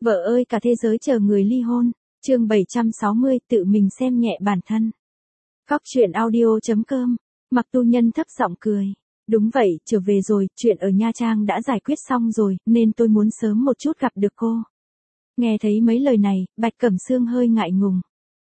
Vợ ơi cả thế giới chờ người ly hôn. Chương 760 tự mình xem nhẹ bản thân. Góc truyện audio.com. Mặc Tu Nhân thấp giọng cười. Đúng vậy, trở về rồi, chuyện ở Nha Trang đã giải quyết xong rồi, nên tôi muốn sớm một chút gặp được cô. Nghe thấy mấy lời này, Bạch Cẩm Sương hơi ngại ngùng.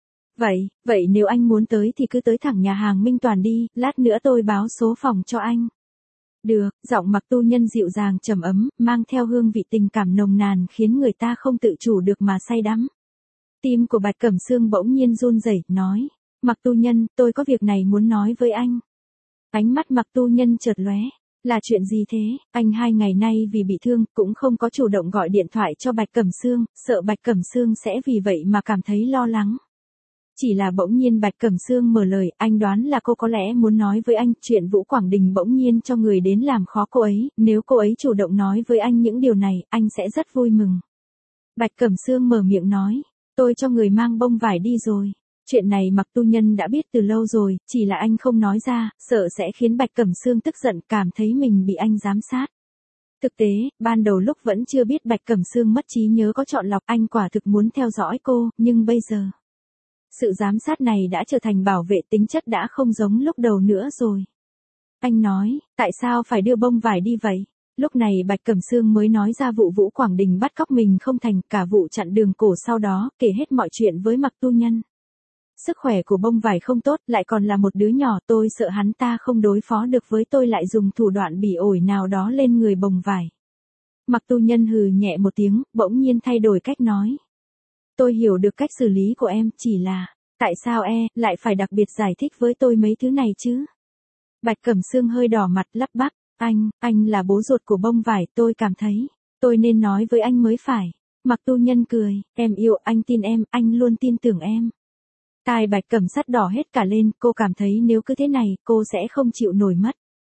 Vậy nếu anh muốn tới thì cứ tới thẳng nhà hàng Minh Toàn đi, lát nữa tôi báo số phòng cho anh. Được, giọng Mặc Tu Nhân dịu dàng trầm ấm, mang theo hương vị tình cảm nồng nàn khiến người ta không tự chủ được mà say đắm. Tim của Bạch Cẩm Sương bỗng nhiên run rẩy, nói, Mặc Tu Nhân, tôi có việc này muốn nói với anh. Ánh mắt Mặc Tu Nhân chợt lóe, là chuyện gì thế? Anh 2 ngày nay vì bị thương, cũng không có chủ động gọi điện thoại cho Bạch Cẩm Sương, sợ Bạch Cẩm Sương sẽ vì vậy mà cảm thấy lo lắng. Chỉ là bỗng nhiên Bạch Cẩm Sương mở lời, anh đoán là cô có lẽ muốn nói với anh chuyện Vũ Quảng Đình bỗng nhiên cho người đến làm khó cô ấy, nếu cô ấy chủ động nói với anh những điều này, anh sẽ rất vui mừng. Bạch Cẩm Sương mở miệng nói, tôi cho người mang bông vải đi rồi. Chuyện này Mặc Tu Nhân đã biết từ lâu rồi, chỉ là anh không nói ra, sợ sẽ khiến Bạch Cẩm Sương tức giận, cảm thấy mình bị anh giám sát. Thực tế, ban đầu lúc vẫn chưa biết Bạch Cẩm Sương mất trí nhớ có chọn lọc, anh quả thực muốn theo dõi cô, nhưng bây giờ, sự giám sát này đã trở thành bảo vệ, tính chất đã không giống lúc đầu nữa rồi. Anh nói, tại sao phải đưa bông vải đi vậy? Lúc này Bạch Cẩm Sương mới nói ra vụ Vũ Quảng Đình bắt cóc mình không thành, cả vụ chặn đường cổ sau đó, kể hết mọi chuyện với Mặc Tu Nhân. Sức khỏe của bông vải không tốt, lại còn là một đứa nhỏ, tôi sợ hắn ta không đối phó được với tôi lại dùng thủ đoạn bỉ ổi nào đó lên người bông vải. Mặc Tu Nhân hừ nhẹ một tiếng, bỗng nhiên thay đổi cách nói. Tôi hiểu được cách xử lý của em, chỉ là, tại sao lại phải đặc biệt giải thích với tôi mấy thứ này chứ? Bạch Cẩm Sương hơi đỏ mặt lắp bắp, anh là bố ruột của bông vải, tôi cảm thấy, tôi nên nói với anh mới phải. Mặc Tu Nhân cười, em yêu, anh tin em, anh luôn tin tưởng em. Tai Bạch Cẩm Sắt đỏ hết cả lên, cô cảm thấy nếu cứ thế này, cô sẽ không chịu nổi mất.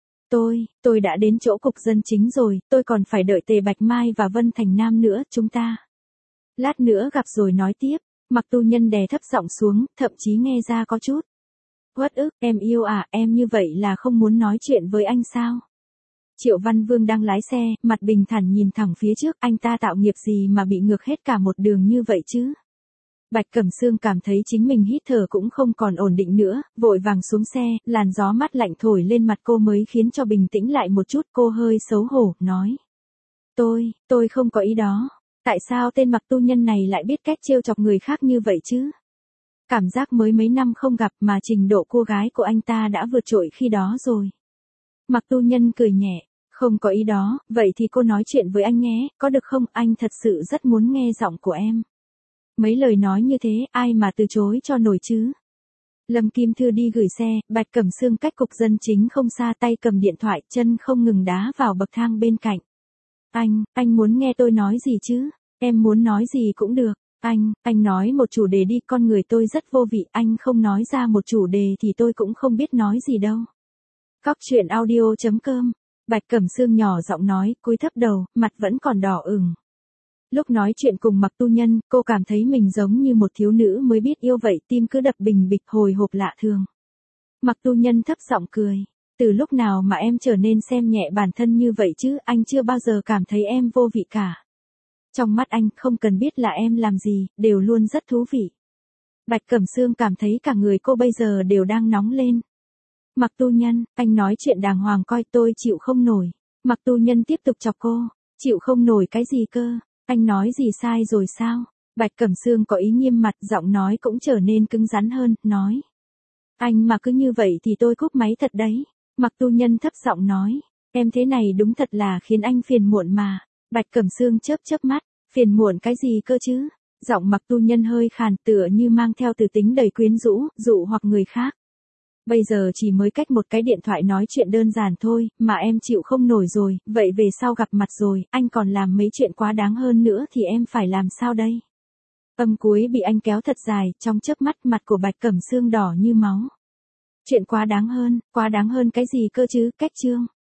Tôi đã đến chỗ cục dân chính rồi, tôi còn phải đợi Tề Bạch Mai và Vân Thành Nam nữa, chúng ta. Lát nữa gặp rồi nói tiếp. Mặc Tu Nhân đè thấp giọng xuống, thậm chí nghe ra có chút uất ức, em yêu à, em như vậy là không muốn nói chuyện với anh sao? Triệu Văn Vương đang lái xe, mặt bình thản nhìn thẳng phía trước, anh ta tạo nghiệp gì mà bị ngược hết cả một đường như vậy chứ? Bạch Cẩm Sương cảm thấy chính mình hít thở cũng không còn ổn định nữa, vội vàng xuống xe, làn gió mát lạnh thổi lên mặt cô mới khiến cho bình tĩnh lại một chút, cô hơi xấu hổ, nói. Tôi không có ý đó. Tại sao tên Mặc Tu Nhân này lại biết cách trêu chọc người khác như vậy chứ? Cảm giác mới mấy năm không gặp mà trình độ cô gái của anh ta đã vượt trội khi đó rồi. Mặc Tu Nhân cười nhẹ, không có ý đó, vậy thì cô nói chuyện với anh nhé, có được không? Anh thật sự rất muốn nghe giọng của em. Mấy lời nói như thế, ai mà từ chối cho nổi chứ? Lâm Kim Thư đi gửi xe, Bạch Cẩm Sương cách cục dân chính không xa, tay cầm điện thoại, chân không ngừng đá vào bậc thang bên cạnh. Anh muốn nghe tôi nói gì chứ? Em muốn nói gì cũng được. Anh nói một chủ đề đi, con người tôi rất vô vị, anh không nói ra một chủ đề thì tôi cũng không biết nói gì đâu. Góc truyện audio.com. Bạch Cẩm Sương nhỏ giọng nói, cúi thấp đầu, mặt vẫn còn đỏ ửng. Lúc nói chuyện cùng Mặc Tu Nhân, cô cảm thấy mình giống như một thiếu nữ mới biết yêu vậy, tim cứ đập bình bịch hồi hộp lạ thường. Mặc Tu Nhân thấp giọng cười. Từ lúc nào mà em trở nên xem nhẹ bản thân như vậy chứ, anh chưa bao giờ cảm thấy em vô vị cả. Trong mắt anh, không cần biết là em làm gì, đều luôn rất thú vị. Bạch Cẩm Sương cảm thấy cả người cô bây giờ đều đang nóng lên. Mặc Tu Nhân, anh nói chuyện đàng hoàng coi, tôi chịu không nổi. Mặc Tu Nhân tiếp tục chọc cô, chịu không nổi cái gì cơ, anh nói gì sai rồi sao? Bạch Cẩm Sương có ý nghiêm mặt, giọng nói cũng trở nên cứng rắn hơn, nói. Anh mà cứ như vậy thì tôi cúp máy thật đấy. Mặc Tu Nhân thấp giọng nói, em thế này đúng thật là khiến anh phiền muộn mà. Bạch Cẩm Sương chớp mắt, phiền muộn cái gì cơ chứ? Giọng Mặc Tu Nhân hơi khàn, tựa như mang theo từ tính đầy quyến rũ, dụ hoặc người khác. Bây giờ chỉ mới cách một cái điện thoại nói chuyện đơn giản thôi, mà em chịu không nổi rồi, vậy về sau gặp mặt rồi, anh còn làm mấy chuyện quá đáng hơn nữa thì em phải làm sao đây? Âm cuối bị anh kéo thật dài, trong chớp mắt mặt của Bạch Cẩm Sương đỏ như máu. Chuyện quá đáng hơn cái gì cơ chứ, cách chương.